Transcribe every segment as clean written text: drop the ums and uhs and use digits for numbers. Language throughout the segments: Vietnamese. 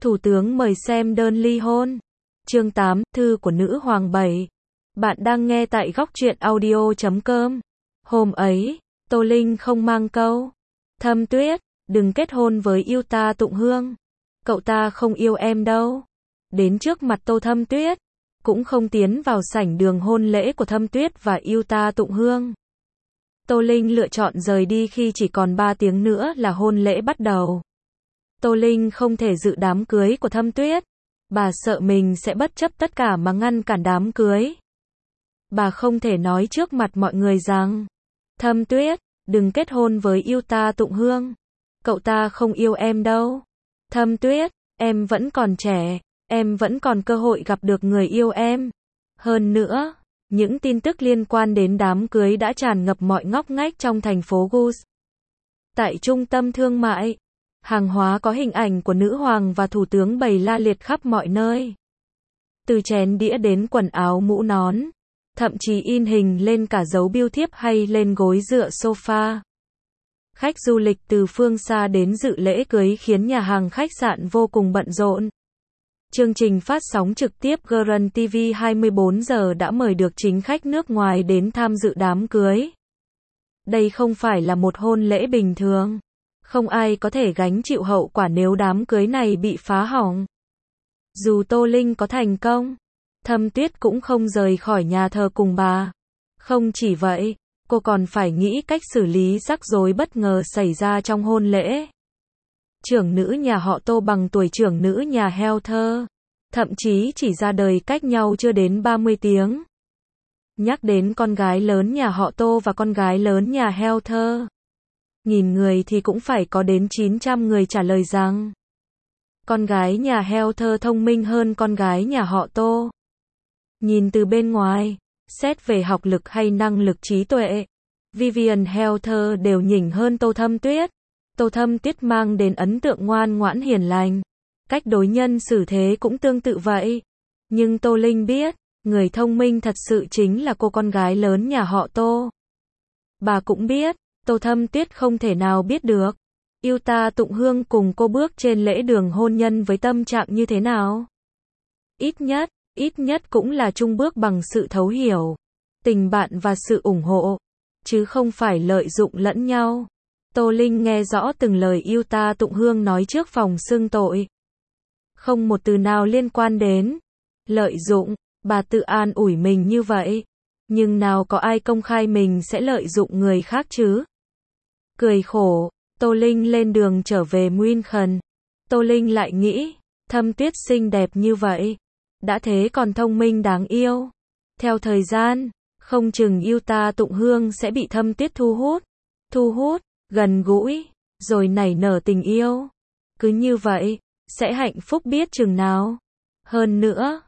Thủ tướng mời xem đơn ly hôn. Chương 8, thư của nữ hoàng 7. Bạn đang nghe tại góc truyện audio.com. Hôm ấy, Tô Linh không mang câu Thâm Tuyết, đừng kết hôn với yêu ta Tụng Hương. Cậu ta không yêu em đâu. Đến trước mặt Tô Thâm Tuyết, cũng không tiến vào sảnh đường hôn lễ của Thâm Tuyết và yêu ta Tụng Hương. Tô Linh lựa chọn rời đi khi chỉ còn 3 tiếng nữa là hôn lễ bắt đầu. Tô Linh không thể dự đám cưới của Thâm Tuyết. Bà sợ mình sẽ bất chấp tất cả mà ngăn cản đám cưới. Bà không thể nói trước mặt mọi người rằng Thâm Tuyết, đừng kết hôn với yêu ta Tụng Hương. Cậu ta không yêu em đâu. Thâm Tuyết, em vẫn còn trẻ, em vẫn còn cơ hội gặp được người yêu em. Hơn nữa, những tin tức liên quan đến đám cưới đã tràn ngập mọi ngóc ngách trong thành phố Gus. Tại trung tâm thương mại, hàng hóa có hình ảnh của nữ hoàng và thủ tướng bày la liệt khắp mọi nơi. Từ chén đĩa đến quần áo mũ nón, thậm chí in hình lên cả dấu bưu thiếp hay lên gối dựa sofa. Khách du lịch từ phương xa đến dự lễ cưới khiến nhà hàng khách sạn vô cùng bận rộn. Chương trình phát sóng trực tiếp GRN TV 24 giờ đã mời được chính khách nước ngoài đến tham dự đám cưới. Đây không phải là một hôn lễ bình thường. Không ai có thể gánh chịu hậu quả nếu đám cưới này bị phá hỏng. Dù Tô Linh có thành công, Thâm Tuyết cũng không rời khỏi nhà thờ cùng bà. Không chỉ vậy, cô còn phải nghĩ cách xử lý rắc rối bất ngờ xảy ra trong hôn lễ. Trưởng nữ nhà họ Tô bằng tuổi trưởng nữ nhà Heather, thậm chí chỉ ra đời cách nhau chưa đến 30 tiếng. Nhắc đến con gái lớn nhà họ Tô và con gái lớn nhà Heather, nghìn người thì cũng phải có đến 900 người trả lời rằng con gái nhà Heather thông minh hơn con gái nhà họ Tô. Nhìn từ bên ngoài, xét về học lực hay năng lực trí tuệ, Vivian Heather đều nhỉnh hơn Tô Thâm Tuyết. Tô Thâm Tuyết mang đến ấn tượng ngoan ngoãn hiền lành. Cách đối nhân xử thế cũng tương tự vậy. Nhưng Tô Linh biết, người thông minh thật sự chính là cô con gái lớn nhà họ Tô. Bà cũng biết, Tô Thâm Tuyết không thể nào biết được yêu ta Tụng Hương cùng cô bước trên lễ đường hôn nhân với tâm trạng như thế nào. Ít nhất cũng là chung bước bằng sự thấu hiểu, tình bạn và sự ủng hộ, chứ không phải lợi dụng lẫn nhau. Tô Linh nghe rõ từng lời yêu ta Tụng Hương nói trước phòng xưng tội. Không một từ nào liên quan đến lợi dụng, bà tự an ủi mình như vậy. Nhưng nào có ai công khai mình sẽ lợi dụng người khác chứ? Cười khổ, Tô Linh lên đường trở về München. Tô Linh lại nghĩ, Thâm Tuyết xinh đẹp như vậy, đã thế còn thông minh đáng yêu. Theo thời gian, không chừng yêu ta Tụng Hương sẽ bị Thâm Tuyết thu hút, gần gũi, rồi nảy nở tình yêu. Cứ như vậy, sẽ hạnh phúc biết chừng nào. Hơn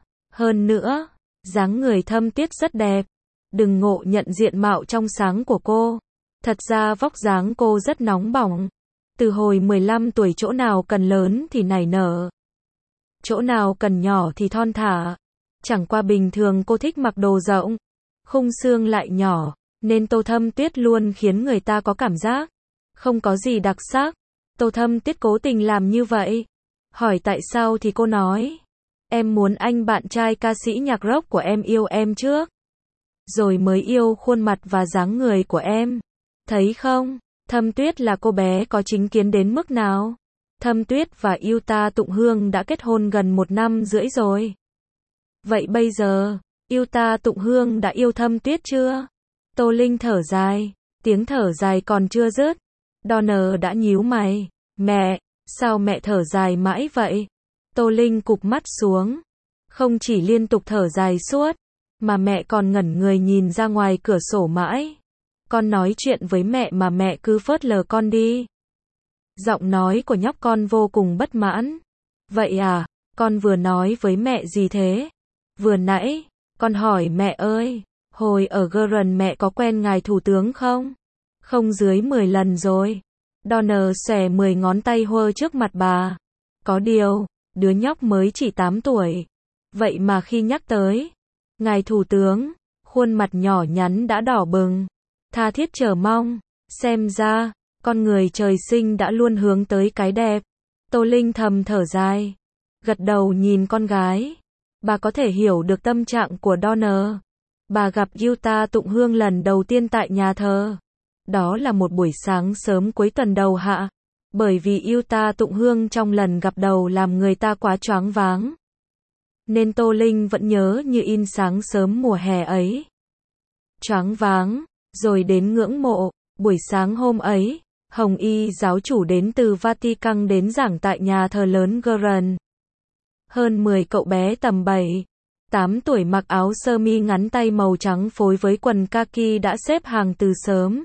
nữa, dáng người Thâm Tuyết rất đẹp. Đừng ngộ nhận diện mạo trong sáng của cô. Thật ra vóc dáng cô rất nóng bỏng. Từ hồi 15 tuổi chỗ nào cần lớn thì nảy nở, chỗ nào cần nhỏ thì thon thả. Chẳng qua bình thường cô thích mặc đồ rộng, khung xương lại nhỏ, nên Tô Thâm Tuyết luôn khiến người ta có cảm giác không có gì đặc sắc. Tô Thâm Tuyết cố tình làm như vậy. Hỏi tại sao thì cô nói, em muốn anh bạn trai ca sĩ nhạc rock của em yêu em trước, rồi mới yêu khuôn mặt và dáng người của em. Thấy không, Thâm Tuyết là cô bé có chính kiến đến mức nào. Thâm Tuyết và yêu ta Tụng Hương đã kết hôn gần 1 năm rưỡi rồi. Vậy bây giờ, yêu ta Tụng Hương đã yêu Thâm Tuyết chưa? Tô Linh thở dài, tiếng thở dài còn chưa dứt. Donner đã nhíu mày. Mẹ, sao mẹ thở dài mãi vậy? Tô Linh cụp mắt xuống. Không chỉ liên tục thở dài suốt, mà mẹ còn ngẩn người nhìn ra ngoài cửa sổ mãi. Con nói chuyện với mẹ mà mẹ cứ phớt lờ con đi. Giọng nói của nhóc con vô cùng bất mãn. Vậy à, con vừa nói với mẹ gì thế? Vừa nãy, con hỏi mẹ ơi, hồi ở GRN mẹ có quen ngài thủ tướng không? Không dưới 10 lần rồi. Donner xòe 10 ngón tay huơ trước mặt bà. Có điều, đứa nhóc mới chỉ 8 tuổi. Vậy mà khi nhắc tới ngài thủ tướng, khuôn mặt nhỏ nhắn đã đỏ bừng. Tha thiết chờ mong. Xem ra, con người trời sinh đã luôn hướng tới cái đẹp. Tô Linh thầm thở dài. gật đầu nhìn con gái. Bà có thể hiểu được tâm trạng của Donner. Bà gặp Yuta Tụng Hương lần đầu tiên tại nhà thờ. Đó là một buổi sáng sớm cuối tuần đầu hạ. Bởi vì Yuta Tụng Hương trong lần gặp đầu làm người ta quá choáng váng. Nên Tô Linh vẫn nhớ như in sáng sớm mùa hè ấy. Choáng váng, rồi đến ngưỡng mộ. Buổi sáng hôm ấy, Hồng Y giáo chủ đến từ Vatican đến giảng tại nhà thờ lớn Grand. Hơn 10 cậu bé tầm 7, 8 tuổi mặc áo sơ mi ngắn tay màu trắng phối với quần kaki đã xếp hàng từ sớm.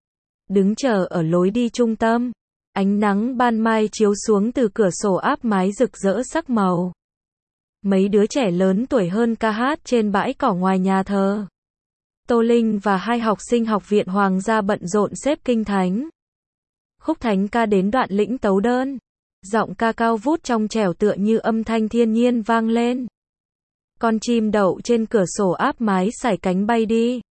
Đứng chờ ở lối đi trung tâm. Ánh nắng ban mai chiếu xuống từ cửa sổ áp mái rực rỡ sắc màu. Mấy đứa trẻ lớn tuổi hơn ca hát trên bãi cỏ ngoài nhà thờ. Tô Linh và 2 học sinh học viện Hoàng gia bận rộn xếp kinh thánh. Khúc thánh ca đến đoạn lĩnh tấu đơn. Giọng ca cao vút trong trẻo tựa như âm thanh thiên nhiên vang lên. Con chim đậu trên cửa sổ áp mái sải cánh bay đi.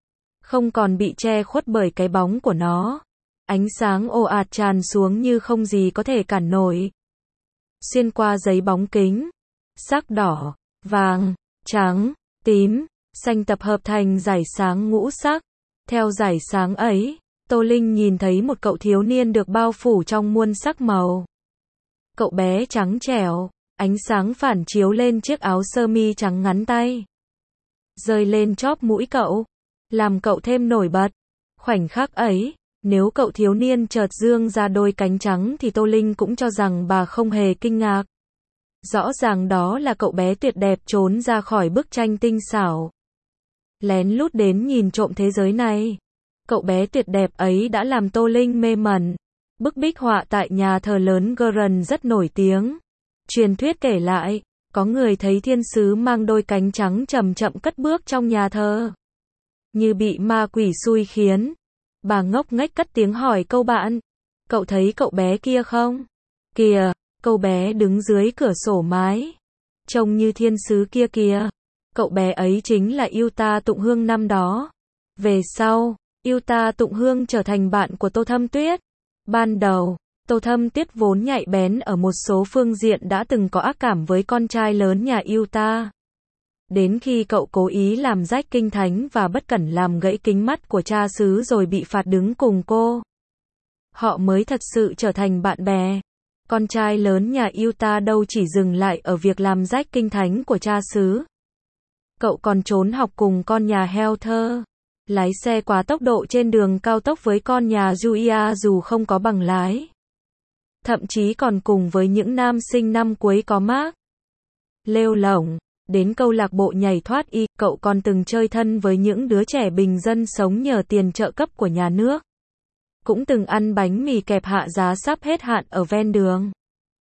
Không còn bị che khuất bởi cái bóng của nó. Ánh sáng ồ ạt tràn xuống như không gì có thể cản nổi. Xuyên qua giấy bóng kính. Sắc đỏ, vàng, trắng, tím, xanh tập hợp thành dải sáng ngũ sắc. Theo dải sáng ấy, Tô Linh nhìn thấy một cậu thiếu niên được bao phủ trong muôn sắc màu. Cậu bé trắng trẻo, ánh sáng phản chiếu lên chiếc áo sơ mi trắng ngắn tay. Rơi lên chóp mũi cậu, làm cậu thêm nổi bật. Khoảnh khắc ấy, nếu cậu thiếu niên chợt dương ra đôi cánh trắng thì Tô Linh cũng cho rằng bà không hề kinh ngạc. Rõ ràng đó là cậu bé tuyệt đẹp trốn ra khỏi bức tranh tinh xảo. Lén lút đến nhìn trộm thế giới này. Cậu bé tuyệt đẹp ấy đã làm Tô Linh mê mẩn. Bức bích họa tại nhà thờ lớn Grand rất nổi tiếng. Truyền thuyết kể lại, có người thấy thiên sứ mang đôi cánh trắng chậm chậm cất bước trong nhà thờ. Như bị ma quỷ xui khiến. Bà ngốc nghếch cất tiếng hỏi câu bạn. Cậu thấy cậu bé kia không? Kìa, cậu bé đứng dưới cửa sổ mái. Trông như thiên sứ kia kìa. Cậu bé ấy chính là Yuta Tụng Hương năm đó. Về sau, Yuta Tụng Hương trở thành bạn của Tô Thâm Tuyết. Ban đầu, Tô Thâm Tuyết vốn nhạy bén ở một số phương diện đã từng có ác cảm với con trai lớn nhà Yuta. Đến khi cậu cố ý làm rách kinh thánh và bất cẩn làm gãy kính mắt của cha xứ rồi bị phạt đứng cùng cô, họ mới thật sự trở thành bạn bè. Con trai lớn nhà Yuta đâu chỉ dừng lại ở việc làm rách kinh thánh của cha xứ. Cậu còn trốn học cùng con nhà Helter, lái xe quá tốc độ trên đường cao tốc với con nhà Julia dù không có bằng lái. Thậm chí còn cùng với những nam sinh năm cuối có mác lêu lổng. Đến câu lạc bộ nhảy thoát y, cậu còn từng chơi thân với những đứa trẻ bình dân sống nhờ tiền trợ cấp của nhà nước. Cũng từng ăn bánh mì kẹp hạ giá sắp hết hạn ở ven đường.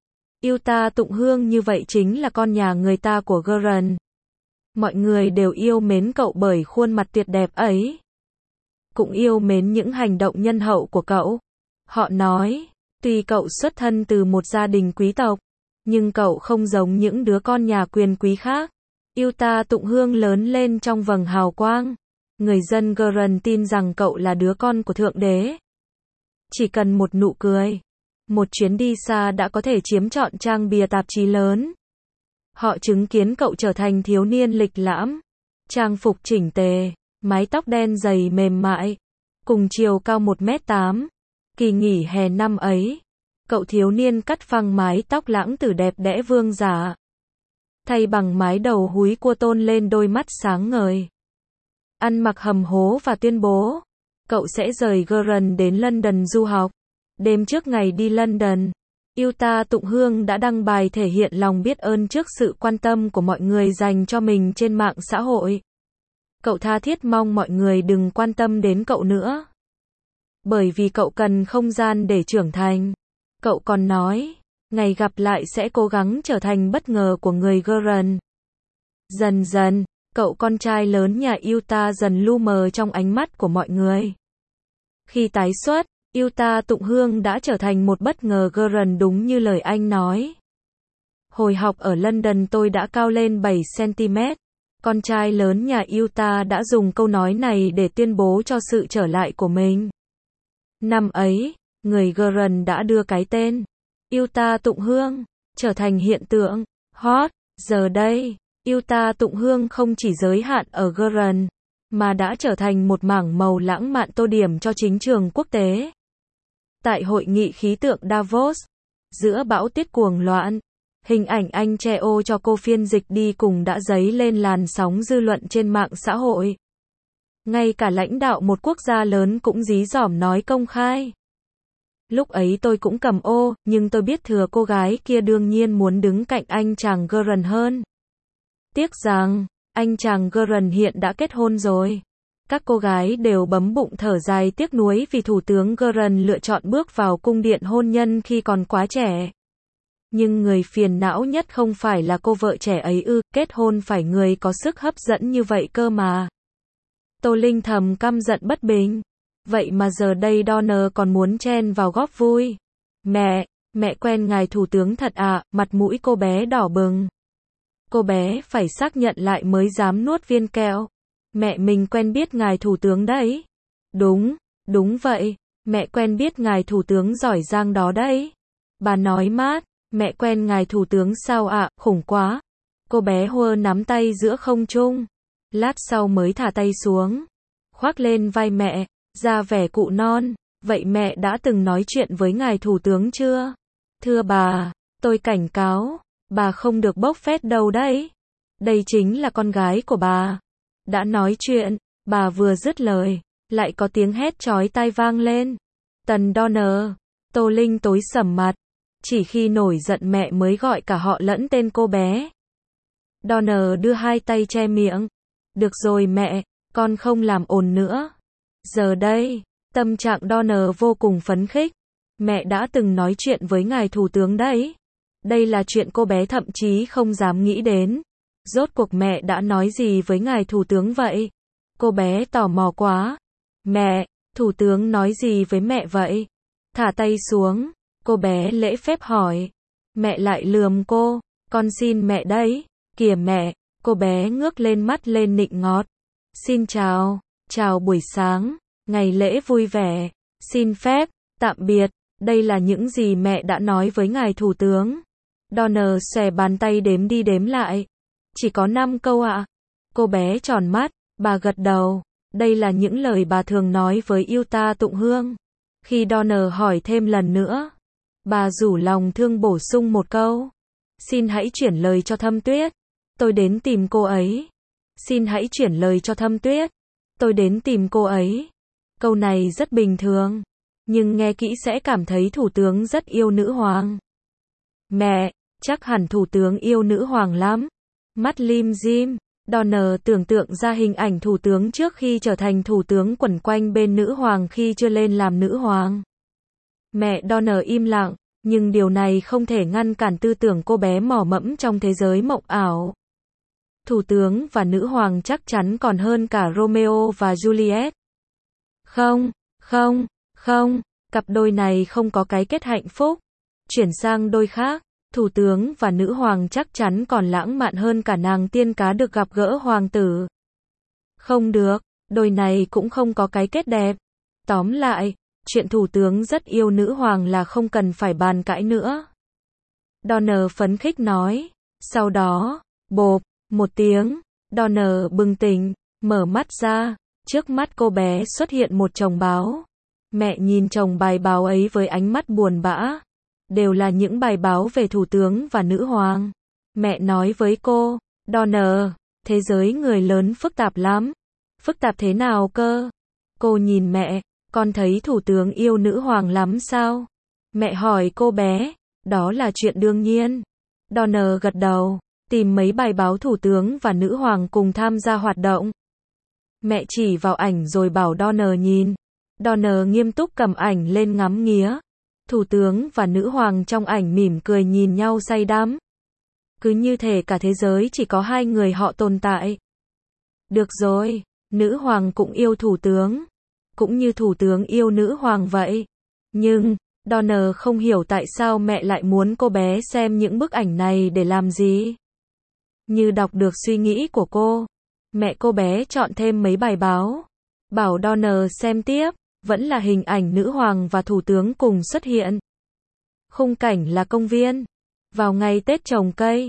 Yuta Tụng Hương như vậy chính là con nhà người ta của Grand. Mọi người đều yêu mến cậu bởi khuôn mặt tuyệt đẹp ấy. Cũng yêu mến những hành động nhân hậu của cậu. Họ nói, tuy cậu xuất thân từ một gia đình quý tộc, nhưng cậu không giống những đứa con nhà quyền quý khác. Yuta Tụng Hương lớn lên trong vầng hào quang. Người dân Grand tin rằng cậu là đứa con của Thượng Đế. Chỉ cần một nụ cười, một chuyến đi xa đã có thể chiếm trọn trang bìa tạp chí lớn. Họ chứng kiến cậu trở thành thiếu niên lịch lãm, trang phục chỉnh tề, mái tóc đen dày mềm mại, cùng chiều cao 1m8. Kỳ nghỉ hè năm ấy, cậu thiếu niên cắt phăng mái tóc lãng tử đẹp đẽ vương giả, thay bằng mái đầu húi cua tôn lên đôi mắt sáng ngời. Ăn mặc hầm hố và tuyên bố, cậu sẽ rời Grand đến London du học. Đêm trước ngày đi London, Yuta Tụng Hương đã đăng bài thể hiện lòng biết ơn trước sự quan tâm của mọi người dành cho mình trên mạng xã hội. Cậu tha thiết mong mọi người đừng quan tâm đến cậu nữa, bởi vì cậu cần không gian để trưởng thành. Cậu còn nói, ngày gặp lại sẽ cố gắng trở thành bất ngờ của người Grand. Dần dần, cậu con trai lớn nhà Yuta dần lu mờ trong ánh mắt của mọi người. Khi tái xuất, Yuta Tụng Hương đã trở thành một bất ngờ Grand đúng như lời anh nói. Hồi học ở London tôi đã cao lên 7 cm. Con trai lớn nhà Yuta đã dùng câu nói này để tuyên bố cho sự trở lại của mình. Năm ấy, người Grand đã đưa cái tên Yuta Tụng Hương trở thành hiện tượng. Hot, giờ đây, Utah tụng hương không chỉ giới hạn ở Grand, mà đã trở thành một mảng màu lãng mạn tô điểm cho chính trường quốc tế. Tại hội nghị khí tượng Davos, giữa bão tuyết cuồng loạn, hình ảnh anh che ô cho cô phiên dịch đi cùng đã dấy lên làn sóng dư luận trên mạng xã hội. Ngay cả lãnh đạo một quốc gia lớn cũng dí dỏm nói công khai. Lúc ấy tôi cũng cầm ô, nhưng tôi biết thừa cô gái kia đương nhiên muốn đứng cạnh anh chàng Grand hơn. Tiếc rằng, anh chàng Grand hiện đã kết hôn rồi. Các cô gái đều bấm bụng thở dài tiếc nuối vì Thủ tướng Grand lựa chọn bước vào cung điện hôn nhân khi còn quá trẻ. Nhưng người phiền não nhất không phải là cô vợ trẻ ấy ư, kết hôn phải người có sức hấp dẫn như vậy cơ mà. Tô Linh thầm căm giận bất bình. Vậy mà giờ đây Donner còn muốn chen vào góp vui. Mẹ quen ngài thủ tướng thật à, mặt mũi cô bé đỏ bừng. Cô bé phải xác nhận lại mới dám nuốt viên kẹo. Mẹ mình quen biết ngài thủ tướng đấy. Đúng vậy, mẹ quen biết ngài thủ tướng giỏi giang đó đấy. Bà nói mát, mẹ quen ngài thủ tướng sao ạ, khủng quá. Cô bé hua nắm tay giữa không trung. Lát sau mới thả tay xuống. Khoác lên vai mẹ, ra vẻ cụ non. Vậy mẹ đã từng nói chuyện với ngài thủ tướng chưa? Thưa bà, tôi cảnh cáo, bà không được bốc phét đâu đấy. Đây chính là con gái của bà. Đã nói chuyện, bà vừa dứt lời, lại có tiếng hét chói tai vang lên. Tần Donner, Tô Linh tối sầm mặt. Chỉ khi nổi giận mẹ mới gọi cả họ lẫn tên cô bé. Donner đưa hai tay che miệng. Được rồi mẹ, con không làm ồn nữa. Giờ đây, tâm trạng Donner vô cùng phấn khích. Mẹ đã từng nói chuyện với ngài thủ tướng đấy. Đây là chuyện cô bé thậm chí không dám nghĩ đến. Rốt cuộc mẹ đã nói gì với ngài thủ tướng vậy? Cô bé tò mò quá. Mẹ, thủ tướng nói gì với mẹ vậy? Thả tay xuống, cô bé lễ phép hỏi. Mẹ lại lườm cô. Con xin mẹ đấy. Kìa mẹ, cô bé ngước lên mắt lên nịnh ngọt. Xin chào, chào buổi sáng, ngày lễ vui vẻ. Xin phép, tạm biệt. Đây là những gì mẹ đã nói với ngài thủ tướng. Donner xòe bàn tay đếm đi đếm lại. Chỉ có 5 câu ạ. Cô bé tròn mắt, bà gật đầu. Đây là những lời bà thường nói với Utah tụng hương. Khi Donner hỏi thêm lần nữa, bà rủ lòng thương bổ sung một câu. Xin hãy chuyển lời cho Thâm Tuyết. Tôi đến tìm cô ấy. Xin hãy chuyển lời cho Thâm Tuyết. Tôi đến tìm cô ấy. Câu này rất bình thường, nhưng nghe kỹ sẽ cảm thấy thủ tướng rất yêu nữ hoàng. Mẹ, chắc hẳn thủ tướng yêu nữ hoàng lắm. Mắt lim dim, Donner tưởng tượng ra hình ảnh thủ tướng trước khi trở thành thủ tướng quẩn quanh bên nữ hoàng khi chưa lên làm nữ hoàng. Mẹ Donner im lặng, nhưng điều này không thể ngăn cản tư tưởng cô bé mò mẫm trong thế giới mộng ảo. Thủ tướng và nữ hoàng chắc chắn còn hơn cả Romeo và Juliet. Không, cặp đôi này không có cái kết hạnh phúc. Chuyển sang đôi khác, thủ tướng và nữ hoàng chắc chắn còn lãng mạn hơn cả nàng tiên cá được gặp gỡ hoàng tử. Không được, đôi này cũng không có cái kết đẹp. Tóm lại, chuyện thủ tướng rất yêu nữ hoàng là không cần phải bàn cãi nữa. Donner phấn khích nói. Sau đó, bộp, một tiếng, Donner bừng tỉnh, mở mắt ra, trước mắt cô bé xuất hiện một chồng báo. Mẹ nhìn chồng bài báo ấy với ánh mắt buồn bã. Đều là những bài báo về thủ tướng và nữ hoàng. Mẹ nói với cô, Donner, thế giới người lớn phức tạp lắm. Phức tạp thế nào cơ? Cô nhìn mẹ, con thấy thủ tướng yêu nữ hoàng lắm sao? Mẹ hỏi cô bé, đó là chuyện đương nhiên. Donner gật đầu, tìm mấy bài báo thủ tướng và nữ hoàng cùng tham gia hoạt động. Mẹ chỉ vào ảnh rồi bảo Donner nhìn. Donner nghiêm túc cầm ảnh lên ngắm nghía. Thủ tướng và nữ hoàng trong ảnh mỉm cười nhìn nhau say đắm. Cứ như thể cả thế giới chỉ có hai người họ tồn tại. Được rồi, nữ hoàng cũng yêu thủ tướng. Cũng như thủ tướng yêu nữ hoàng vậy. Nhưng, Donner không hiểu tại sao mẹ lại muốn cô bé xem những bức ảnh này để làm gì. Như đọc được suy nghĩ của cô, mẹ cô bé chọn thêm mấy bài báo. Bảo Donner xem tiếp. Vẫn là hình ảnh nữ hoàng và thủ tướng cùng xuất hiện. Khung cảnh là công viên. Vào ngày Tết trồng cây.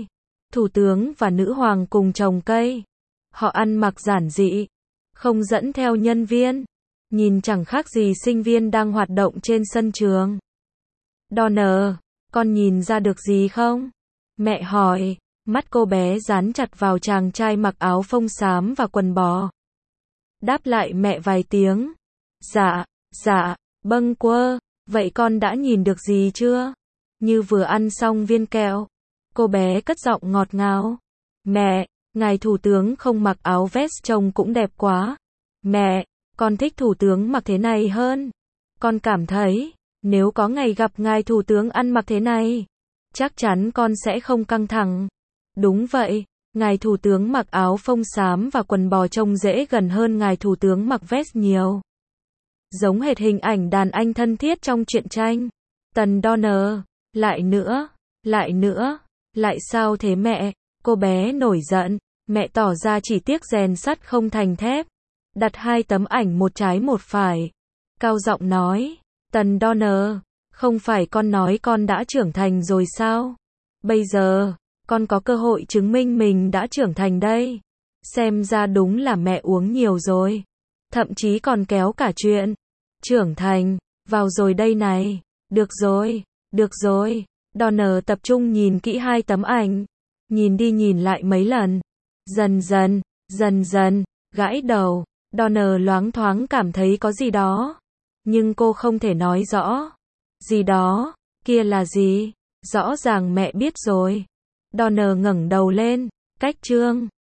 Thủ tướng và nữ hoàng cùng trồng cây. Họ ăn mặc giản dị, không dẫn theo nhân viên. Nhìn chẳng khác gì sinh viên đang hoạt động trên sân trường. Donner, con nhìn ra được gì không? Mẹ hỏi, mắt cô bé dán chặt vào chàng trai mặc áo phông xám và quần bò. Đáp lại mẹ vài tiếng. Dạ, bâng quơ, vậy con đã nhìn được gì chưa? Như vừa ăn xong viên kẹo. Cô bé cất giọng ngọt ngào. Mẹ, ngài thủ tướng không mặc áo vest trông cũng đẹp quá. Mẹ, con thích thủ tướng mặc thế này hơn. Con cảm thấy, nếu có ngày gặp ngài thủ tướng ăn mặc thế này, chắc chắn con sẽ không căng thẳng. Đúng vậy, ngài thủ tướng mặc áo phông xám và quần bò trông dễ gần hơn ngài thủ tướng mặc vest nhiều. Giống hệt hình ảnh đàn anh thân thiết trong truyện tranh. Tần Donner, lại sao thế mẹ? Cô bé nổi giận, mẹ tỏ ra chỉ tiếc rèn sắt không thành thép. Đặt 2 tấm ảnh một trái một phải. Cao giọng nói, Tần Donner, không phải con nói con đã trưởng thành rồi sao? Bây giờ, con có cơ hội chứng minh mình đã trưởng thành đây. Xem ra đúng là mẹ uống nhiều rồi. Thậm chí còn kéo cả chuyện trưởng thành vào rồi đây này. Được rồi. Donner tập trung nhìn kỹ 2 tấm ảnh. Nhìn đi nhìn lại mấy lần. Dần dần, gãi đầu. Donner loáng thoáng cảm thấy có gì đó. Nhưng cô không thể nói rõ. Gì đó, kia là gì? Rõ ràng mẹ biết rồi. Donner ngẩng đầu lên, cách chương